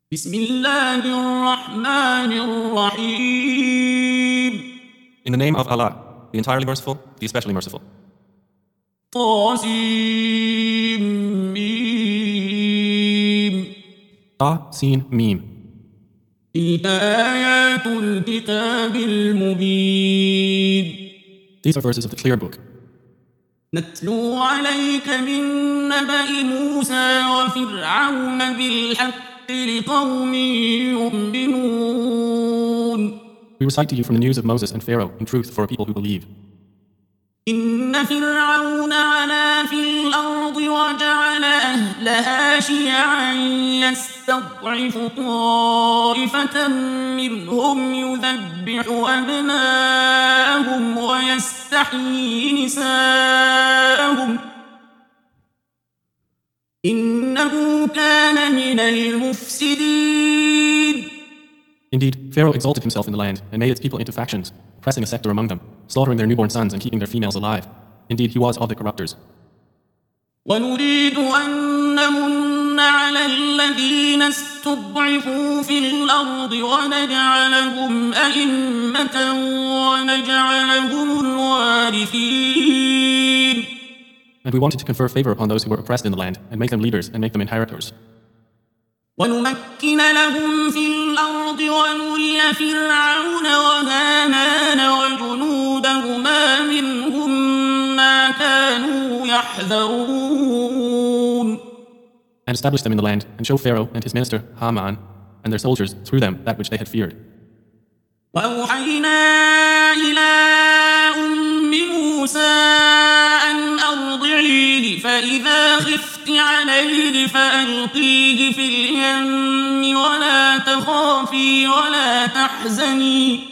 بسم الله الرحمن الرحيم. In the name of Allah, the entirely merciful, the especially merciful. طاسيم Ta, Sin, Mim. تلك آيات الكتاب المبين. These are verses of the clear book. نتلو عليك من نبأ موسى وفرعون بالحق لقوم يؤمنون. We recite to you from the news of Moses and Pharaoh in truth for a people who believe. إن فرعون علا في الأرض وجعل أهلها شيعا يستضعف طائفة منهم يذبح أبناءهم ويستحيي نساءهم إنه كان من المفسدين. Indeed, Pharaoh exalted himself in the land and made its people into factions, oppressing a sector among them, slaughtering their newborn sons and keeping their females alive. Indeed, he was of the corrupters. ونريد أن نمن على الذين استضعفوا في الأرض ونجعلهم أئمة ونجعلهم الوارثين. And we wanted to confer favor upon those who were oppressed in the land and make them leaders and make them inheritors. ونمكن لهم في الأرض ونري فرعون وهامان وجنودهما منهم ما كانوا يحذرون. And establish them in the land and show Pharaoh and his minister Haman and their soldiers through them that which they had feared. وأوحينا إلى أم موسى أن أرضعيه فإذا خفت عليه فألقيه في اليم ولا تخافي ولا تحزني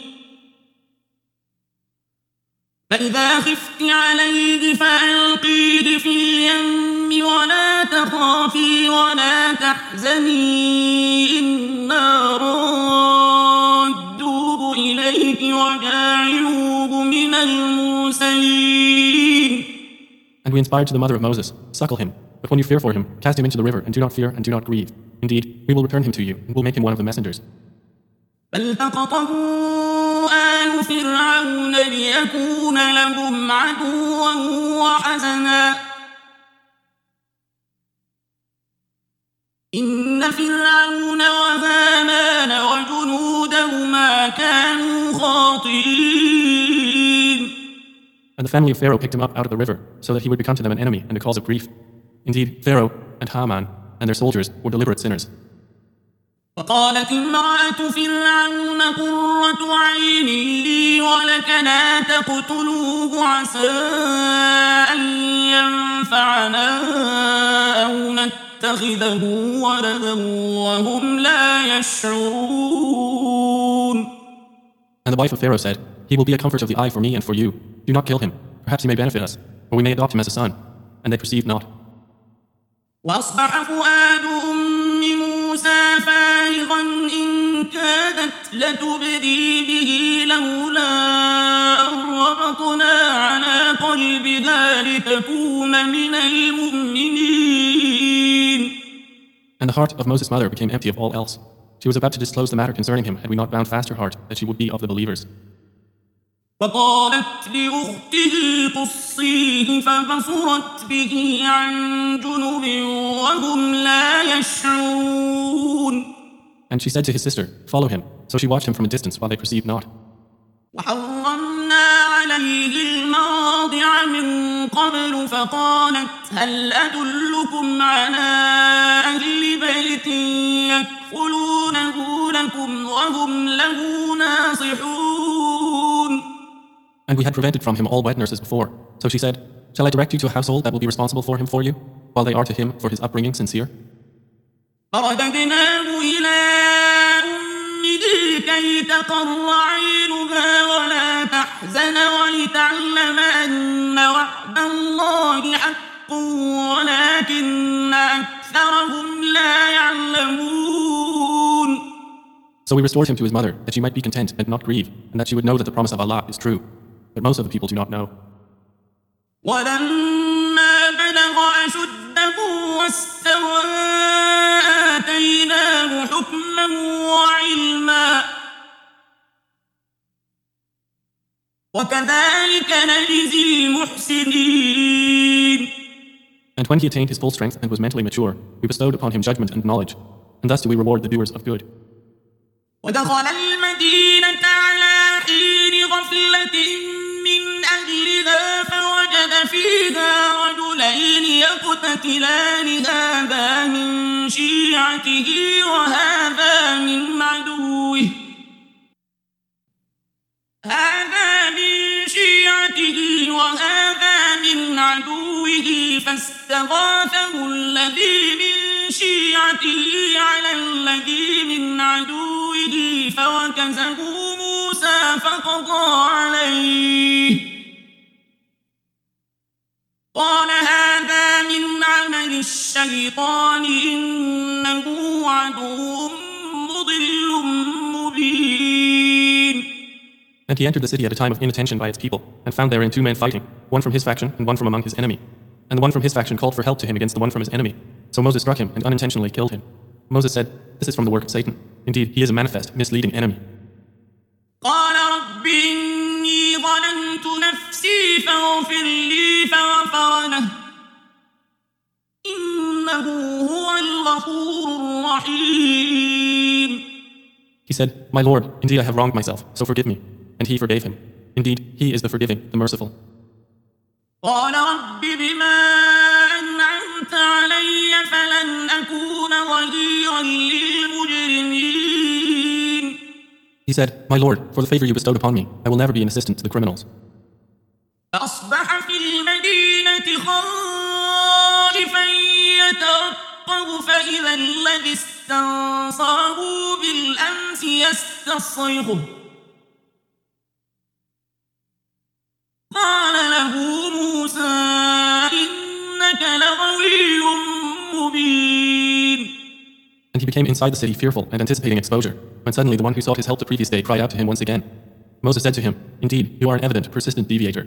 إنا رادوه إليك وجاعلوه من المرسلين. And we inspired to the mother of Moses, suckle him, but when you fear for him, cast him into the river, and do not fear and do not grieve. Indeed, we will return him to you, and will make him one of the messengers. فالتقطه آل فرعون ليكون لهم عدوا وحزنا إن فرعون وهامان وجنودهما كانوا خاطئين. And the family of Pharaoh picked him up out of the river, so that he would become to them an enemy and a cause of grief. Indeed, Pharaoh and Haman and their soldiers were deliberate sinners. وقالت امرأة فرعون قرة عين لي ولك لا تقتلوه عسى أن ينفعنا أو نتخذه ولدا وهم لا يشعرون. And the wife of Pharaoh said, "He will be a comfort of the eye for me and for you. Do not kill him. Perhaps he may benefit us, or we may adopt him as a son." And they perceived not. وأصبح فؤاد أم موسى فارغا إن كادت لتبدي به لولا أن ربطنا على قلبها لتكون من المؤمنين. And the heart of Moses' mother became empty of all else. She was about to disclose the matter concerning him had we not bound fast her heart that she would be of the believers. وقالت لأخته قصيه فبصرت به عن جنب وهم لا يشعرون. And she said to his sister, "Follow him." So she watched him from a distance while they perceived not. وحرمنا عليه المراضع من قبل فقالت هل أدلكم على أهل بيت يكفلونه لكم وهم له ناصحون. And we had prevented from him all wet nurses before. So she said, "Shall I direct you to a household that will be responsible for him for you, while they are to him for his upbringing sincere?" فرددناه إلى أمه كي تقر عينها ولا تحزن ولتعلم أن وعد الله حق ولكن أكثرهم لا يعلمون. So we restored him to his mother, that she might be content and not grieve, and that she would know that the promise of Allah is true. But most of the people do not know. ولما بلغ أشده واستوى آتيناه حكما وكذلك نجزي المحسنين. And when he attained his full strength and was mentally mature, we bestowed upon him judgment and knowledge, and thus do we reward the doers of good. ودخل المدينة على حين غفلة من أهلها فوجد فيها رجلين يقتتلان هذا من شيعته وهذا من عدوه فاستغاثه الذي من شيعته على الذي من عدوه فوكزه موسى فقضى عليه قال هذا من عمل الشيطان إنه عدو مضل مبين. And he entered the city at a time of inattention by its people, and found therein two men fighting, one from his faction and one from among his enemy. And the one from his faction called for help to him against the one from his enemy. So Moses struck him and unintentionally killed him. Moses said, "This is from the work of Satan. Indeed, he is a manifest, misleading enemy." قال رب إني ظلمت نفسي فاغفر لي فغفر له إنه هو الغفور الرحيم. He said, "My Lord, indeed I have wronged myself, so forgive me." And he forgave him. Indeed, he is the forgiving, the merciful. قال رب بما أنعمت علي فلن أكون ظهيرا للمجرمين. He said, "My Lord, for the favor you bestowed upon me, I will never be an assistant to the criminals." فأصبح في المدينة خائفا يترقب فإذا الذي استنصره بالأمس يستصرخه قال له موسى إنك لغوي مبين. And he became inside the city fearful and anticipating exposure, when suddenly the one who sought his help the previous day cried out to him once again. Moses said to him, "Indeed, you are an evident, persistent deviator."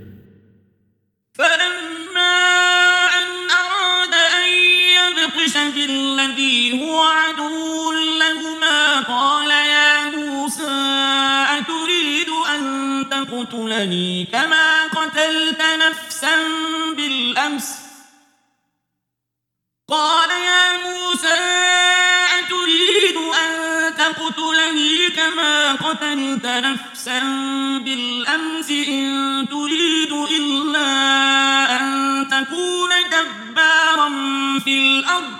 فلما أن أراد أن يبطش بالذي هو عدو لهما قال يا موسى أتريد أن تقتلني كما قتلت نفسا بالأمس إن تريد إلا أن تكون جبارا في الأرض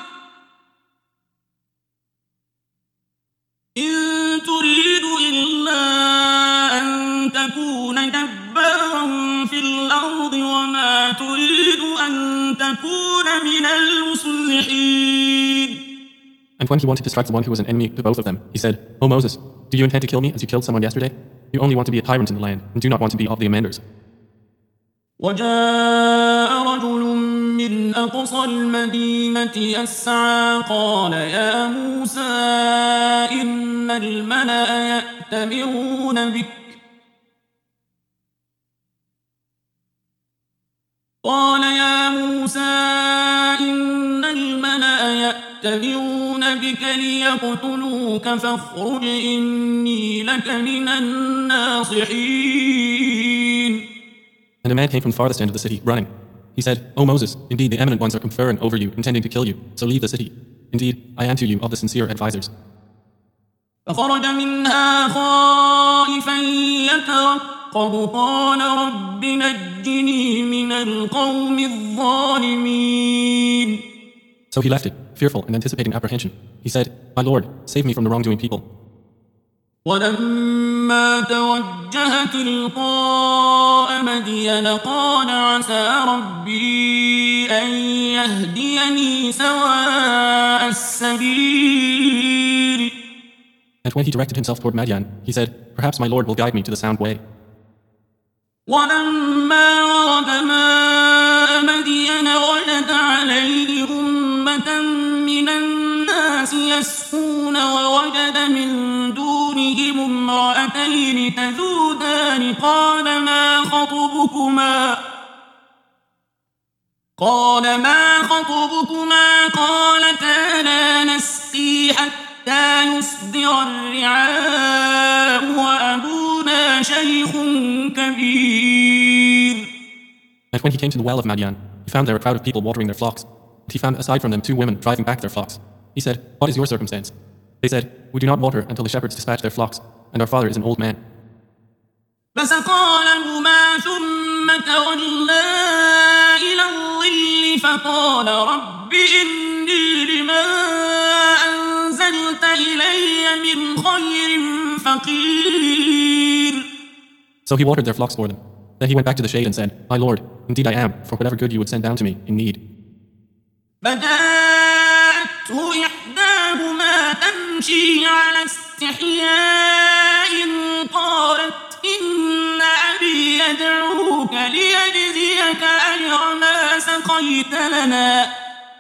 وما تريد أن تكون من المصلحين. And when he wanted to strike the one who was an enemy to both of them, he said, "O Moses, do you intend to kill me as you killed someone yesterday? You only want to be a tyrant in the land, and do not want to be of the amenders." وجاء رجل من أقصى المدينة يسعى قال يا موسى إن الملأ يأتمرون بك ليقتلوك فاخرج إني لك من الناصحين. And a man came from the farthest end of the city, running. He said, "O Moses, indeed the eminent ones are conferring over you, intending to kill you, so leave the city. Indeed, I am to you of the sincere advisors." فخرج منها خائفا يترقب قال رب نجني من القوم الظالمين. So he left it, fearful and anticipating apprehension. He said, "My Lord, save me from the wrongdoing people." ولما توجه تلقاء مدين قال عسى ربي أن يهديني سواء السبيل. And when he directed himself toward Madian, he said, "Perhaps my Lord will guide me to the sound way." ولما ورد ماء مدين وجد عليه أمة من الناس يسقون ووجد من دونهم امرأتين تذودان قال ما خطبكما قالتا لا نسقي حتى يصدر الرعاء وأبونا شيخ كبير. But when he came to the well of Madian, he found there a crowd of people watering their flocks. And he found aside from them 2 women driving back their flocks. He said, "What is your circumstance?" They said, "We do not water until the shepherds dispatch their flocks, and our father is an old man." فسقى لهما ثم تولى إلى الظل فقال رب إني لما أنزلت إلي من خير فقير. So he watered their flocks for them. Then he went back to the shade and said, "My Lord, indeed I am, for whatever good you would send down to me in need." فجاءته إحداهما تمشي على استحياء قالت إن أبي يدعوك ليجزيك أجر ما سقيت لنا.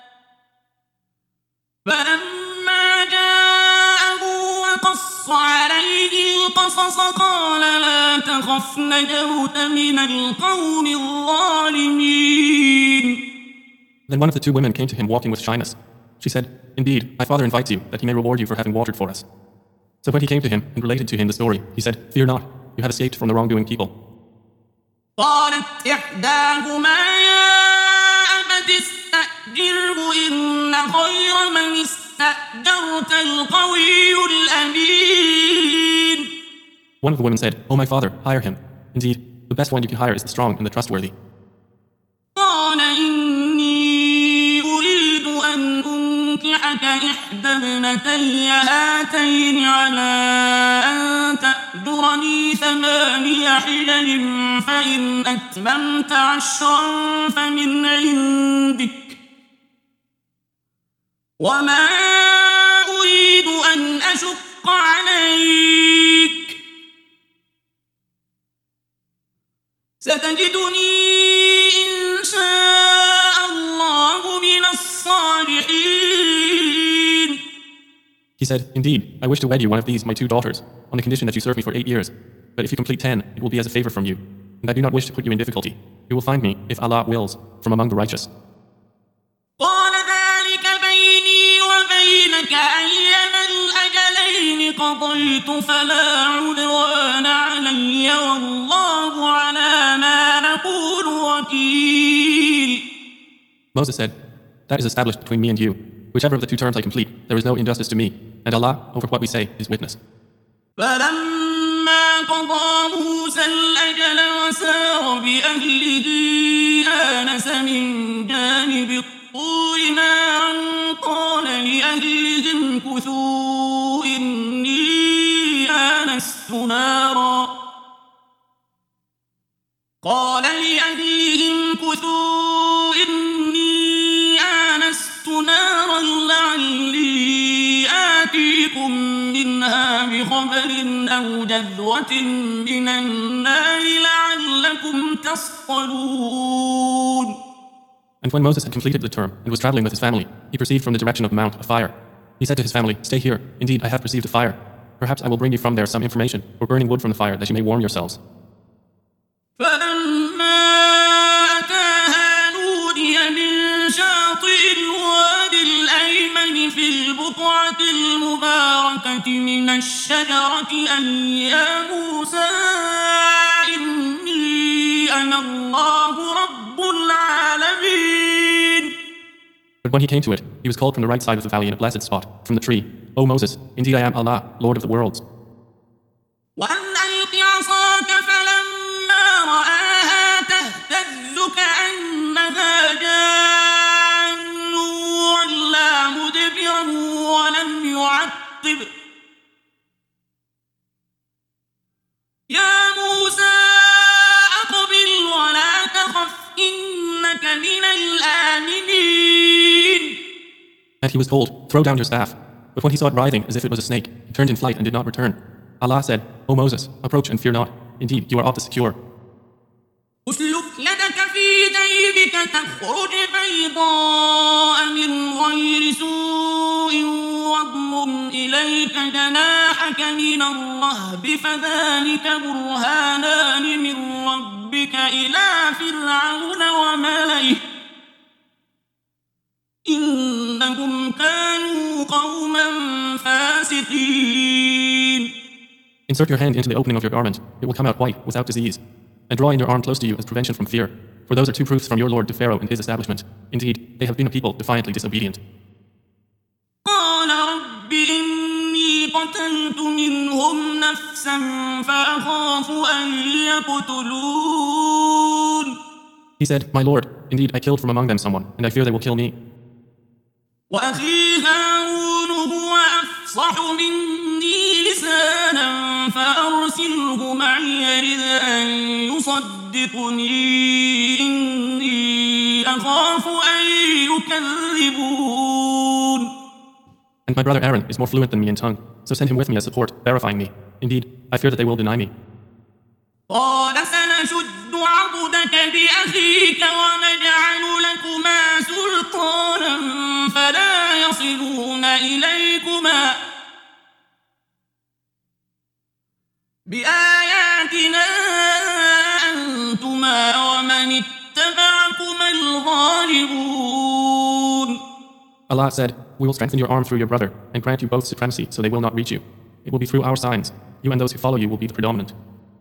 فلما جاءه وقص عليه القصص قال لا تخف نجوت من القوم الظالمين. Then one of the 2 women came to him walking with shyness. She said, "Indeed, my father invites you, that he may reward you for having watered for us." So when he came to him and related to him the story, he said, "Fear not, you have escaped from the wrongdoing people." قالت إحداهما يا أبت استأجره إن خير من استأجرت القوي الأمين. One of the women said, "O my father, hire him. Indeed, the best one you can hire is the strong and the trustworthy." قال إني أريد أن أنكحك إحدى ابنتي هاتين على أن تأجرني 8 حجج فإن أتممت 10 فمن عندك وما أريد أن أشق عليك ستجدني إن شاء الله من الصالحين. He said, "Indeed, I wish to wed you one of these, my 2 daughters, on the condition that you serve me for 8 years. But if you complete 10, it will be as a favor from you. And I do not wish to put you in difficulty. You will find me, if Allah wills, from among the righteous." قال ذلك بيني وبينك أيما الأجلين قضيت فلا عدوان علي والله على ما نقول وكيل. Moses said, "That is established between me and you. Whichever of the 2 terms I complete, there is no injustice to me, and Allah, over what we say, is witness." فلما قضى موسى الأجل وسار بأهله آنس من جانب الطور نارا قال لأهلهم كثوا إني آنست نارا لعلي آتيكم منها بخبر أو جذوة من النار لعلكم تصطلون. And when Moses had completed the term and was traveling with his family, he perceived from the direction of the mount a fire. He said to his family, "Stay here. Indeed, I have perceived a fire. Perhaps I will bring you from there some information or burning wood from the fire that you may warm yourselves." فلما أتاها نودي من شاطئ الوادي الأيمن في البقعة المباركة من الشجرة أن يا موسى إني أنا الله رب العالمين. But when he came to it, he was called from the right side of the valley in a blessed spot, from the tree, "O Moses, indeed I am Allah, Lord of the worlds." وأن ألق عصاك فلما رآها تهتز كأنها جان ولا مدبرا ولم يعقب يا موسى أقبل ولا تخف إنك من الآمنين. And he was told, "Throw down your staff." But when he saw it writhing as if it was a snake, he turned in flight and did not return. Allah said, "O Moses, approach and fear not. Indeed, you are of the secure." أسلك يدك في جيبك تخرج بيضاء من غير سوء واضمم إليك جناحك من الرهب فذلك برهانان من ربك إلى فرعون وملئه إنهم كانوا قوما فاسقين. Insert your hand into the opening of your garment. It will come out white, without disease. and drawing your arm close to you as prevention from fear. For those are two proofs from your Lord to Pharaoh and his establishment. Indeed, they have been a people defiantly disobedient. قال رب إني قتلت منهم نفسا فأخاف أن يقتلون. He said, My Lord, indeed I killed from among them someone, and I fear they will kill me. وأخي هارون هو أفصح مني لسانا فأرسله معي يرد أن يصدقني إني أخاف أن يكذبون. And my brother Aaron is more fluent than me in tongue, so send him with me as support, verifying me. Indeed, I fear that they will deny me. قال سنشد عضدك بأخيك ونجعل لكما سلطانا فلا يصلون إليكما بآياتنا أنتما ومن اتبعكما الغالبون. Allah said, We will strengthen your arm through your brother, and grant you both supremacy, so they will not reach you. It will be through our signs. You and those who follow you will be the predominant.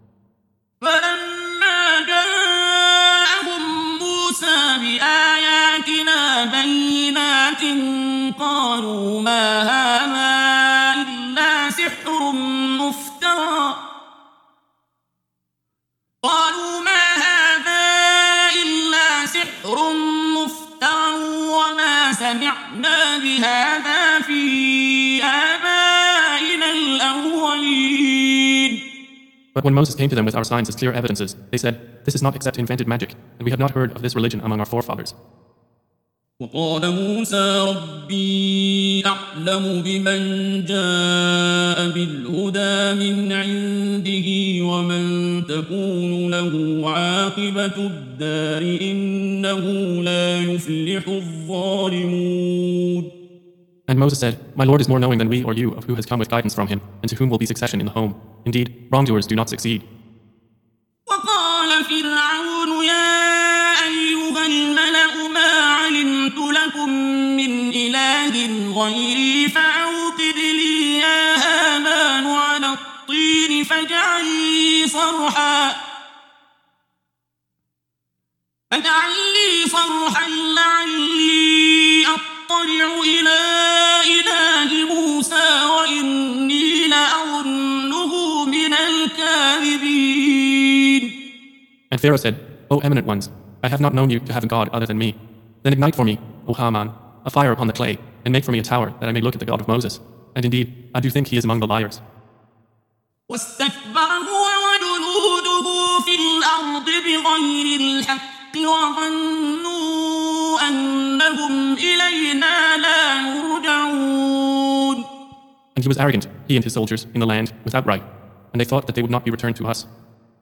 فلما جاءهم موسى بآياتنا بينات قالوا ما هذا إلا سحر مفترى وما سمعنا بهذا في آبائنا الأولين. But when Moses came to them with our signs as clear evidences, they said, This is not except invented magic, and we have not heard of this religion among our forefathers. وقال موسى ربي أعلم بمن جاء بالهدى من عنده ومن تكون له عاقبة الدار إنه لا يفلح الظالمون. And Moses said, My Lord is more knowing than we or you of who has come with guidance from him, and to whom will be succession in the home. Indeed, wrongdoers do not succeed. وقال فرعون يا أيها الملأ ما علمت لكم من إله غيري فأوقد لي يا هامان على الطين فاجعل لي صرحا لعلي أطلع إلى إله موسى وإني لأظنه من الكاذبين. And Pharaoh said, O eminent ones, I have not known you to have a god other than me. Then ignite for me, O Haman, a fire upon the clay, and make for me a tower that I may look at the God of Moses. And indeed, I do think he is among the liars. واستكبر هو وجنوده في الأرض بغير الحق وظنوا أنهم إلينا لا يرجعون. And he was arrogant, he and his soldiers, in the land, without right, and they thought that they would not be returned to us.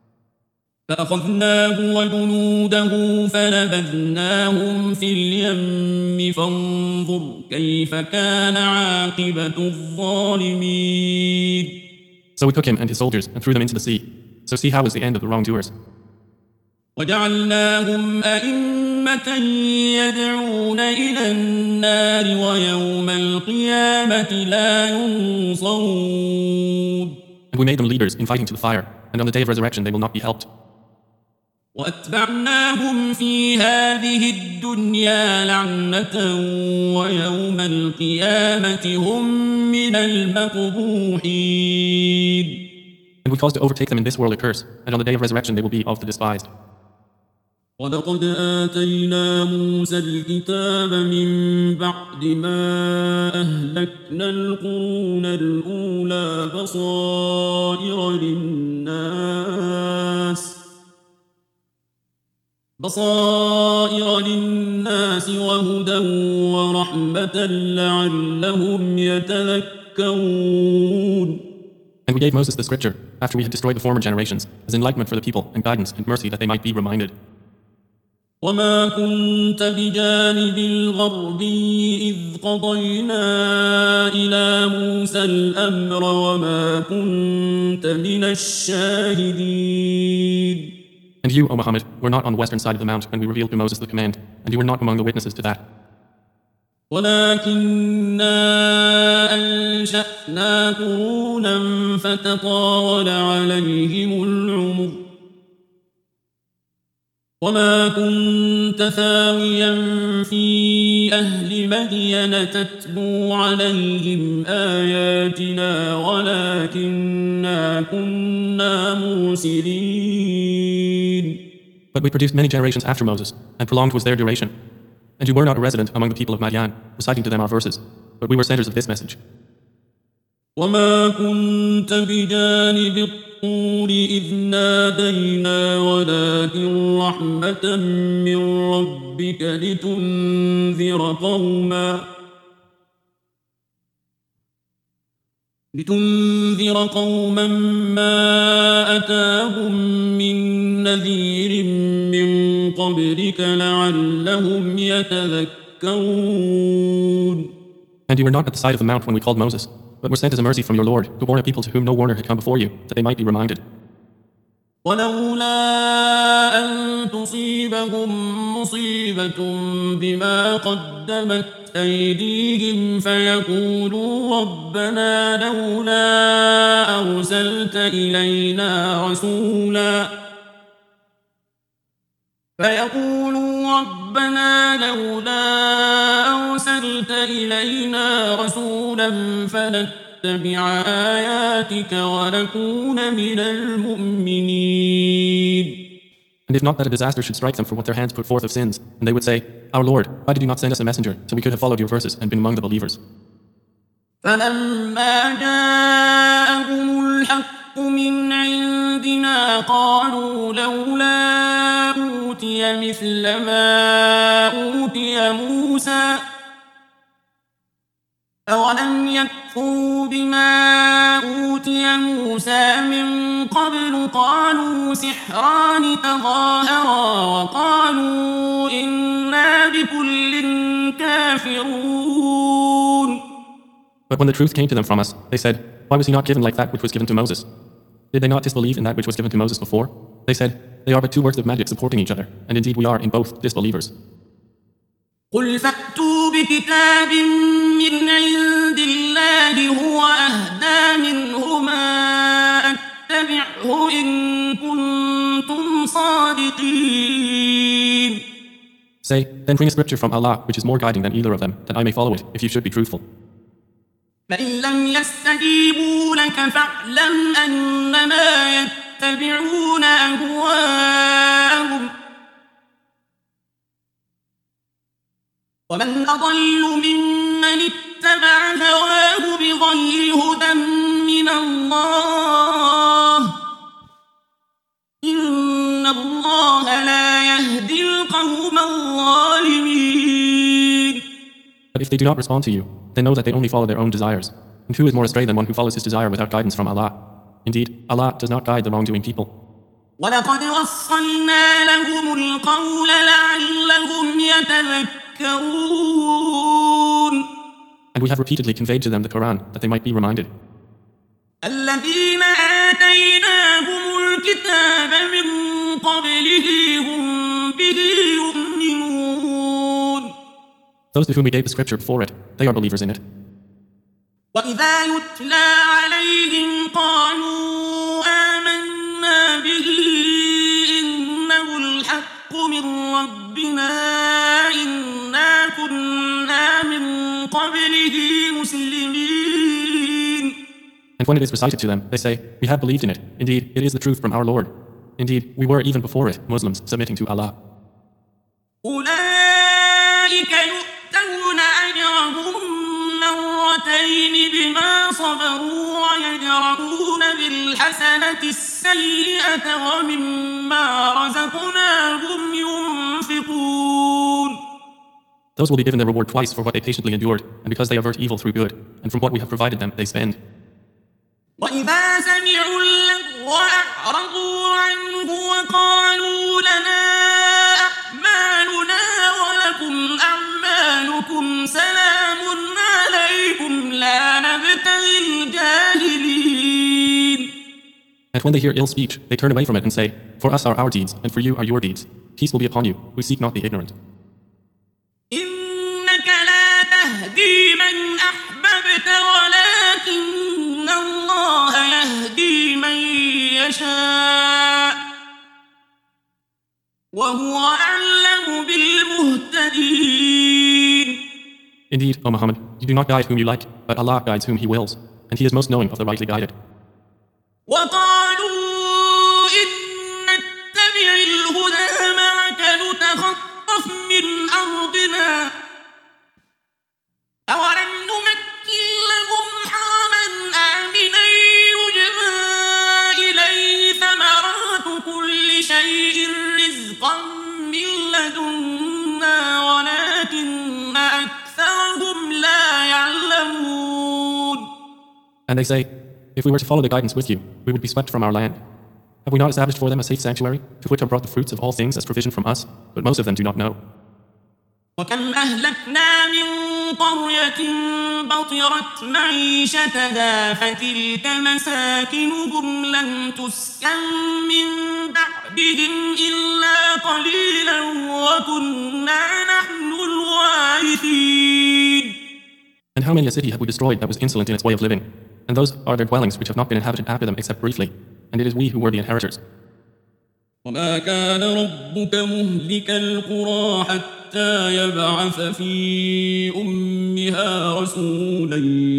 فأخذناه وجنوده فنبذناهم في اليم فانظر كيف كان عاقبة الظالمين. So we took him and his soldiers and threw them into the sea. So see how was the end of the wrongdoers. وجعلناهم أئمة يدعون إلى النار ويوم القيامة لا ينصرون. And we made them leaders inviting to the fire, and on the day of resurrection they will not be helped. وأتبعناهم في هذه الدنيا لعنة ويوم القيامة هم من المقبوحين. And we caused to overtake them in this world a curse, and on the day of resurrection they will be of the despised. ولقد آتينا موسى الكتاب من بعد ما أهلكنا القرون الأولى بصائر للناس وهدى ورحمة لعلهم يتذكرون. And we gave Moses the scripture after we had destroyed the former generations as enlightenment for the people and guidance and mercy that they might be reminded. وما كنت بجانب الغربي إذ قضينا إلى موسى الأمر وما كنت من الشاهدين. And you, O Muhammad, were not on the western side of the mount when we revealed to Moses the command, and you were not among the witnesses to that. ولكننا أنشأنا قرونا فتطاول عليهم العمر وما كنت ثاويا في أهل مدين تتلو عليهم آياتنا ولكننا كنا مرسلين. But we produced many generations after Moses, and prolonged was their duration. And you were not a resident among the people of Madian, reciting to them our verses, but we were senders of this message. وما كنت بجانب الطور إذ نادينا ولكن رحمة من ربك لتنذر قوما ما أتاهم من نذير من قبلك لعلهم يتذكرون. And you were not at the side of the mount when we called Moses, but were sent as a mercy from your Lord to warn a people to whom no warner had come before you, that they might be reminded. ولولا أن تصيبهم مصيبة بما قدمت أيديهم فيقولوا ربنا لولا أرسلت إلينا رسولا فنتبع آياتك ونكون من المؤمنين. And if not that a disaster should strike them for what their hands put forth of sins, and they would say, Our Lord, why did you not send us a messenger, so we could have followed your verses and been among the believers? فلما جاءهم الحق من عندنا قالوا لولا أوتي مثل ما أوتي موسى أولم يكفروا بما أوتي موسى من قبل قالوا سحران تظاهرا وقالوا إنا بكل كافرون. But when the truth came to them from us, they said, Why was he not given like that which was given to Moses? Did they not disbelieve in that which was given to Moses before? They said, They are but two works of magic supporting each other, and indeed we are in both disbelievers. قل فأتوا بكتاب من عند الله هو أهدى منهما أتبعه إن كنتم صادقين. Say, then bring a scripture from Allah which is more guiding than either of them, that I may follow it, if you should be truthful. فإن لم يستجيبوا لك فاعلم أنما يتبعون أهواءهم ومن أضل ممن اتبع هواه بغير هدى من الله إن الله لا يهدي القوم الظالمين. But if they do not respond to you, then know that they only follow their own desires. And who is more astray than one who follows his desire without guidance from Allah? Indeed, Allah does not guide the wrongdoing people. وَلَقَدْ وَصَّلْنَا لَهُمُ الْقَوْلَ لَعَلَّهُمْ يَتَذَكَّرُونَ. And we have repeatedly conveyed to them the Quran, that they might be reminded. الَّذِينَ آتَيْنَاهُمُ الْكِتَابَ مِنْ قَبْلِهِ هُمْ بِهِ يُؤْمِنُونَ. Those to whom we gave the scripture before it, they are believers in it. وَإِذَا يُتْلَى عَلَيْهِمْ قَالُوا آمَنَّا بِهِ إِنَّهُ الْحَقُّ مِنْ رَبِّنَا إِنَّا كُنَّا مِنْ قَبْلِهِ مُسْلِمِينَ. And when it is recited to them, they say, We have believed in it. Indeed, it is the truth from our Lord. Indeed, we were even before it, Muslims, submitting to Allah. أولئك يؤتون أجرهم مرتين بما صبروا ويدرؤون بالحسنة السيئة ومما رزقناهم ينفقون. Those will be given their reward twice for what they patiently endured, and because they avert evil through good, and from what we have provided them, they spend. وإذا سمعوا اللغو أعرضوا عنه وقالوا لنا أعمالنا ولكم أعمالكم سلام عليكم لا نبتغي الجاهلين. And when they hear ill speech, they turn away from it and say, For us are our deeds, and for you are your deeds. Peace will be upon you, who seek not the ignorant. إنك لا تهدي من أحببت ولكن الله يهدي من يشاء وهو أعلم بالمهتدين. Indeed, O Muhammad, you do not guide whom you like, but Allah guides whom He wills, and He is most knowing of the rightly guided. وقالوا إن نتبع الهدى معك نتخطف من أرضنا أولم نمكن لهم حرما آمنا يجبى إليه ثمرات كل شيء رزقا من لدنا ولكن أكثرهم لا يعلمون. And they say, if we were to follow the guidance with you, we would be swept from our land. Have we not established for them a safe sanctuary, to which are brought the fruits of all things as provision from us? But most of them do not know. وكم أهلكنا من قرية بطرت معيشتها فتلك مساكنهم لم تسكن من بعدهم إلا قليلا وكنا نحن الوارثين. And how many a city have we destroyed that was insolent in its way of living? And those are their dwellings which have not been inhabited after them except briefly. And it is we who were the inheritors. وما كان ربك مهلك القرى حتى يبعث في أمها رسولا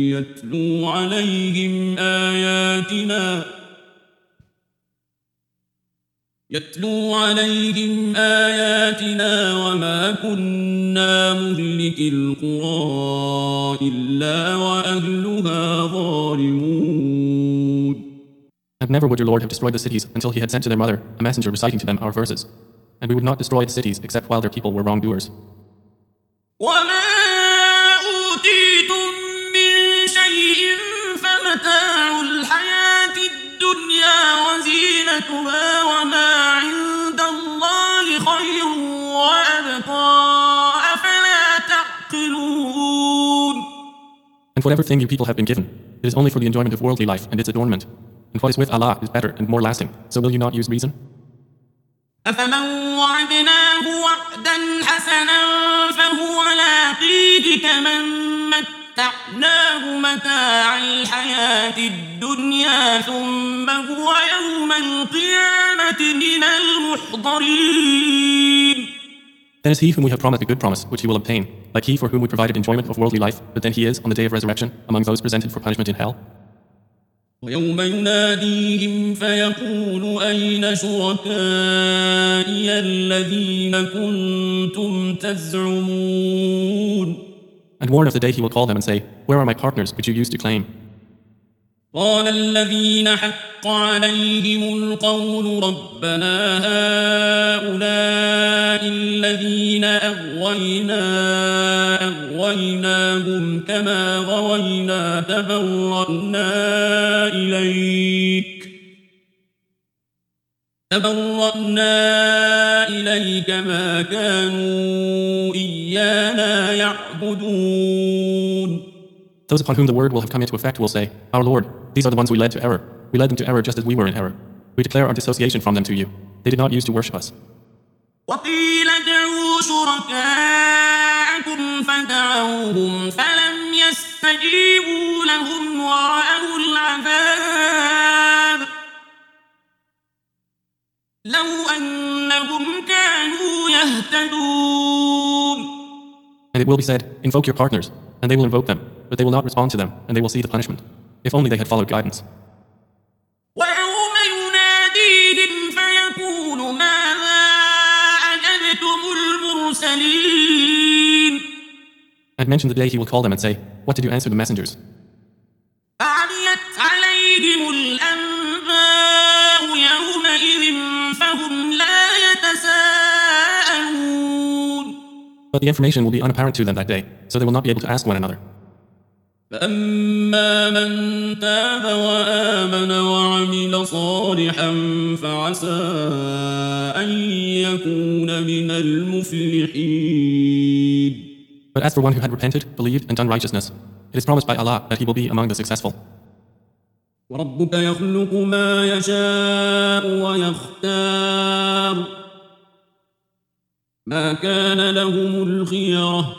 يتلو عليهم آياتنا وما كنا مهلك القرى إلا وأهلها ظالمون. And never would your Lord have destroyed the cities until He had sent to their mother a messenger reciting to them our verses. And we would not destroy the cities except while their people were wrongdoers. وما أوتيتم من شيء فمتاع الحياة الدنيا وزينتها وما عند الله خير وأبقى أفلا تعقلون. And whatever thing you people have been given, it is only for the enjoyment of worldly life and its adornment. And what is with Allah is better and more lasting. So will you not use reason? أفمن وعدناه وعدا حسنا فهو لاقيه كمن متعناه متاع الحياة الدنيا ثم هو يوم القيامة من المحضرين. Then is he whom we have promised a good promise, which he will obtain, like he for whom we provided enjoyment of worldly life, but then he is, on the day of resurrection, among those presented for punishment in hell. ويوم يناديهم فيقول أين شركائي الذين كنتم تزعمون. And warn of the day he will call them and say, where are my partners which you used to claim? قال الذين حق عليهم القول ربنا هؤلاء الذين أغويناهم كما غوينا تبرأنا إليك ما كانوا إيانا يعبدون. Those upon whom the word will have come into effect will say, our Lord, these are the ones we led to error. We led them to error just as we were in error. We declare our dissociation from them to you. They did not use to worship us. وقيل ادعوا شركاءكم فدعوهم فلم يستجيبوا لهم ورأوا العذاب لو أنهم كانوا يهتدون. And it will be said, invoke your partners, and they will invoke them, but they will not respond to them, and they will see the punishment. If only they had followed guidance. ويوم يناديهم فيقول ماذا أجبتم المرسلين. And mention the day he will call them and say, what did you answer the messengers? فعميت عليهم الأنباء يومئذ فهم لا يتساءلون. But the information will be unapparent to them that day, so they will not be able to ask one another. فأما من تاب وآمن وعمل صالحا فعسى أن يكون من المفلحين. But as for one who had repented, believed, and done righteousness, it is promised by Allah that he will be among the successful. وربك يخلق ما يشاء ويختار ما كان لهم الخيرة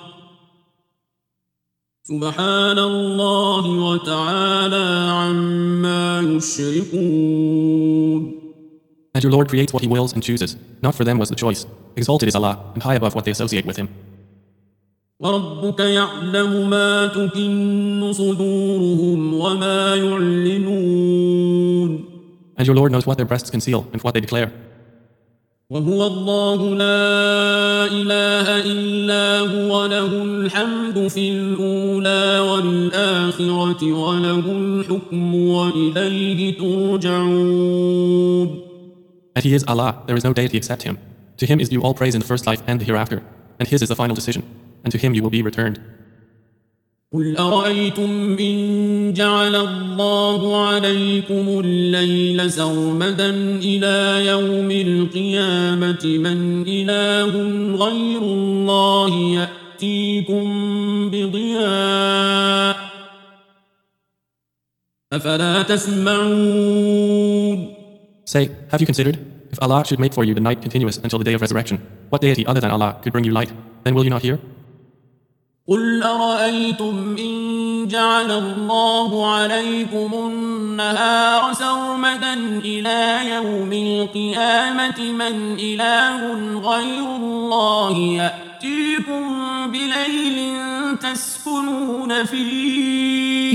سبحان الله وتعالى عما يشركون. And your Lord creates what He wills and chooses. Not for them was the choice. Exalted is Allah, and high above what they associate with Him. وربك يعلم ما تكن صدورهم وما يعلنون. And your Lord knows what their breasts conceal and what they declare. وهو الله لا إله إلا هو له الحمد في الأولى والآخرة وله الحكم وإليه ترجعون. And He is Allah, there is no deity except Him. To Him is due all praise in the first life and the hereafter, and His is the final decision, and to Him you will be returned. قل أرأيتم إن جعل الله عليكم الليل سرمدا إلى يوم القيامة من إله غير الله يأتيكم بضياء أفلا تسمعون. Say, have you considered, if Allah should make for you the night continuous until the day of resurrection, what deity other than Allah could bring you light? Then will you not hear? قل أرأيتم إن جعل الله عليكم النهار سرمدا إلى يوم القيامة من إله غير الله يأتيكم بليل تسكنون فيه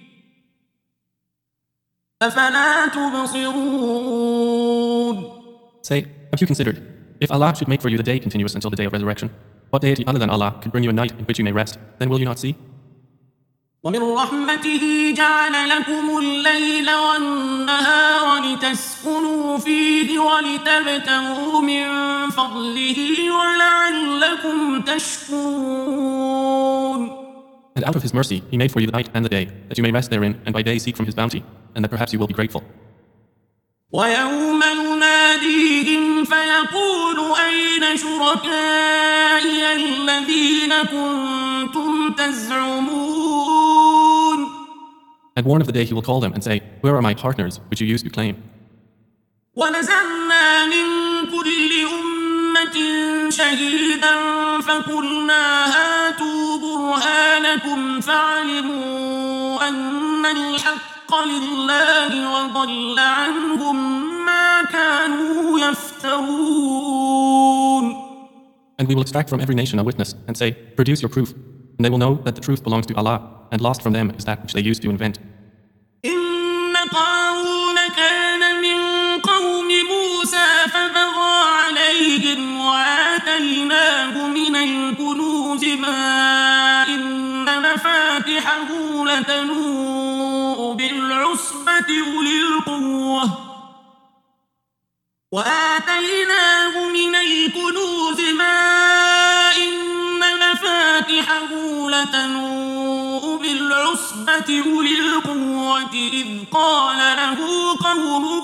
أفلا تبصرون. Say, have you considered, if Allah should make for you the day continuous until the day of resurrection, what deity other than Allah could bring you a night in which you may rest? Then will you not see? ومن رحمته جعل لكم الليل والنهار لتسكنوا فيه ولتبتغوا من فضله ولعلكم تشكرون. And out of His mercy, He made for you the night and the day, that you may rest therein, and by day seek from His bounty, and that perhaps you will be grateful. ويوم يناديهم فيقول أين شركائي الذين كنتم تزعمون. And one of the day He will call them and say, where are my partners, which you used to claim? ونزعنا من كل أمة شهيدا فقلنا هاتوا برهانكم فعلموا أن الحق لله وضل عنهم ما كانوا يفترون. And we will extract from every nation a witness and say, produce your proof. And they will know that the truth belongs to Allah, and lost from them is that which they used to invent. إن قارون كان من قوم موسى فبغى عليهم وآتيناه من الكنوز ما إن مفاتحه لتنوء بالعصبة أولي القوة وآتيناه من الكنوز ما إن مفاتحه لتنوء بالعصبة أولي القوة إذ قال له قومه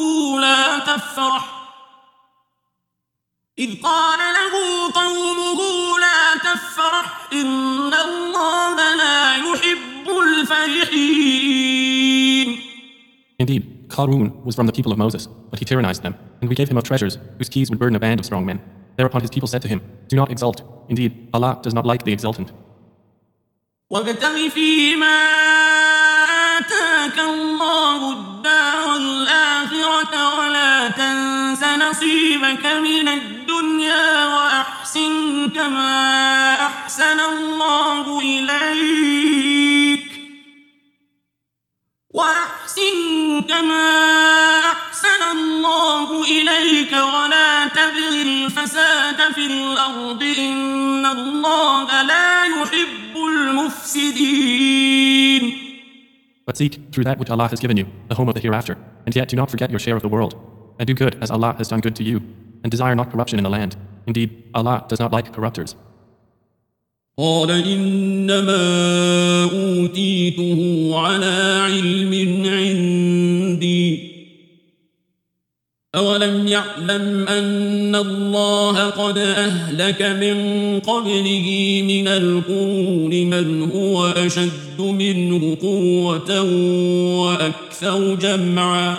لا تفرح إن الله لا يحب الفرحين. Indeed, Qarun was from the people of Moses, but he tyrannized them, and we gave him of treasures, whose keys would burden a band of strong men. Thereupon his people said to him, do not exult. Indeed, Allah does not like the exultant. وابتغ فيما آتاك الله الدار الآخرة ولا تنس نصيبك من الدنيا وأحسن كما أحسن الله إليك ولا تبغ الفساد في الأرض إن الله لا يحب المفسدين. But seek through that which Allah has given you, the home of the hereafter, and yet do not forget your share of the world. And do good as Allah has done good to you, and desire not corruption in the land. Indeed, Allah does not like corrupters. قال إنما أوتيته على علم عندي أولم يعلم أن الله قد أهلك من قبله من القرون من هو أشد منه قوة وأكثر جمعا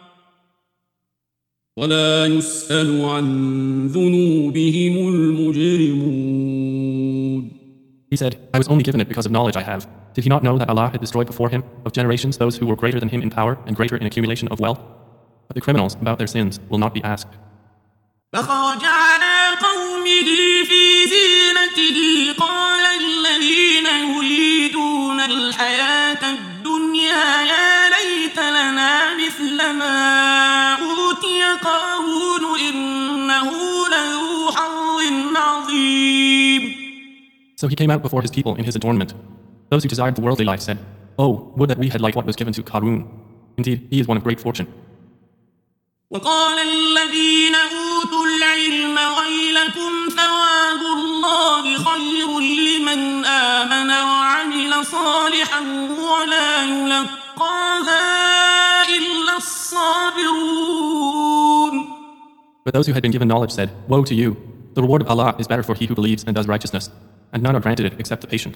ولا يسأل عن ذنوبهم المجرمون. He said, I was only given it because of knowledge I have. Did he not know that Allah had destroyed before him of generations those who were greater than him in power and greater in accumulation of wealth? But the criminals about their sins will not be asked. فخرج على قومه في زينته قال الذين يريدون الحياة الدنيا يا ليت لنا مثل ما أوتي قارون إنه لذو حظ عظيم. So he came out before his people in his adornment. Those who desired the worldly life said, "Oh, would that we had like what was given to Qarun. Indeed, he is one of great fortune." وقال الذين أوتوا العلم ويلكم ثواب الله خير لمن آمن وعمل صالحا ولا يلقاها إلا الصابرون. But those who had been given knowledge said, "Woe to you! The reward of Allah is better for he who believes and does righteousness, and none are granted it except the patient."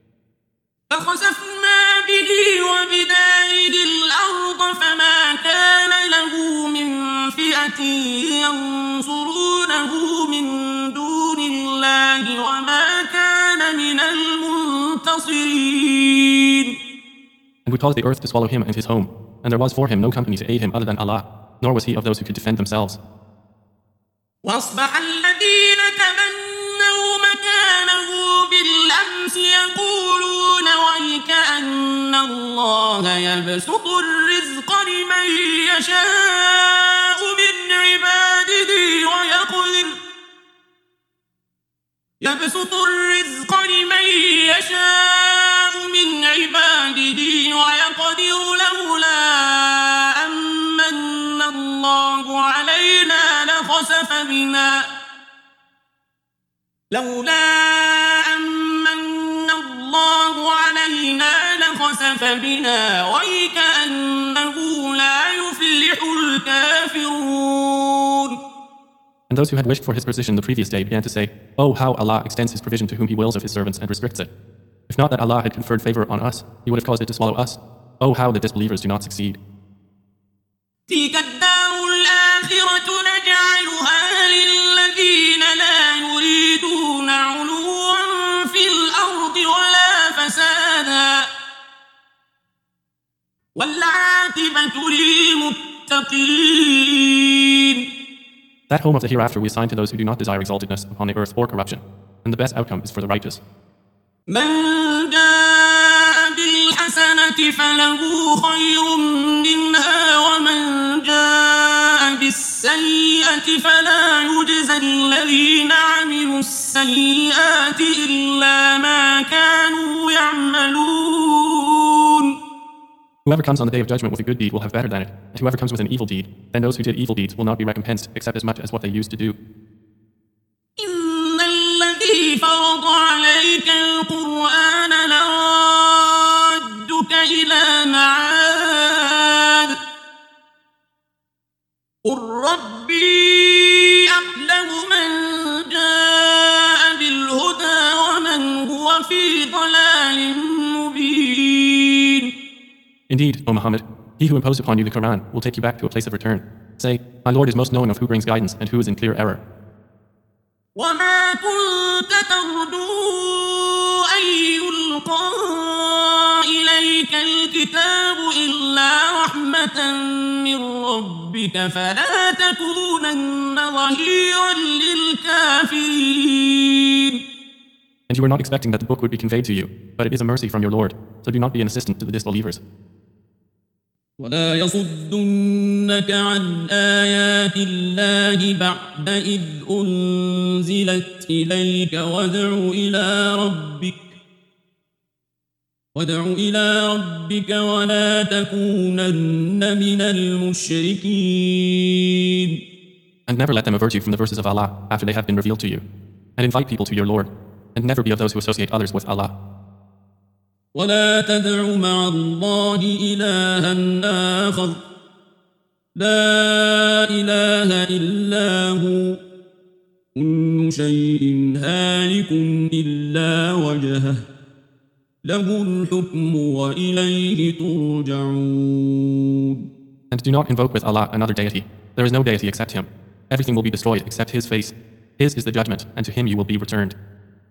فخسفنا به وبداره الأرض فما كان له من فئة ينصرونه من دون الله وما كان من المنتصرين. And we caused the earth to swallow him and his home, and there was for him no company to aid him other than Allah, nor was he of those who could defend themselves. وأصبح الذين تمنوا مكانه بالأمس يقولون ويكأن الله يبسط الرزق لمن يشاء من عباده ويقدر لولا أمن الله علينا لخسف بنا ويكأنه لا يفلح الكافرون. And those who had wished for his position the previous day began to say, "Oh, how Allah extends his provision to whom he wills of his servants and restricts it. If not that Allah had conferred favor on us, he would have caused it to swallow us. Oh, how the disbelievers do not succeed." تلك الدار الآخرة نجعلها للذين لا يريدون علوا في الأرض ولا فسادا والعاقبة للمتقين. That home of the hereafter we assign to those who do not desire exaltedness upon the earth or corruption, and the best outcome is for the righteous. من جاء بالحسنة فله خير منها ومن جاء بالسيئة فلا يجزى الذين عملوا السيئات إلا ما كانوا يعملون. Whoever comes on the day of judgment with a good deed will have better than it, and whoever comes with an evil deed, then those who did evil deeds will not be recompensed except as much as what they used to do. إن الذي فرض عليك القرآن لرادك إلى معاد قل ربي أعلم من جاء بالهدى ومن هو في ضلال مبين. Indeed, O Muhammad, he who imposed upon you the Quran will take you back to a place of return. Say, my Lord is most knowing of who brings guidance and who is in clear error. وما كنت ترجو أن يلقى إليك الكتاب إلا رحمة من ربك فلا تكونن ظهيرا للكافرين. And you were not expecting that the book would be conveyed to you, but it is a mercy from your Lord, so do not be an assistant to the disbelievers. ولا يصدنك عن آيات الله بعد إذ أنزلت إليك وادع إلى ربك ولا تكونن من المشركين. And never let them avert you from the verses of Allah after they have been revealed to you, and invite people to your Lord, and never be of those who associate others with Allah. ولا تدع مع الله إلها آخر لا إله إلا هو كل شيء هالك إلا وجهه له الحكم وإليه ترجعون. And do not invoke with Allah another deity. There is no deity except Him. Everything will be destroyed except His face. His is the judgment, and to Him you will be returned.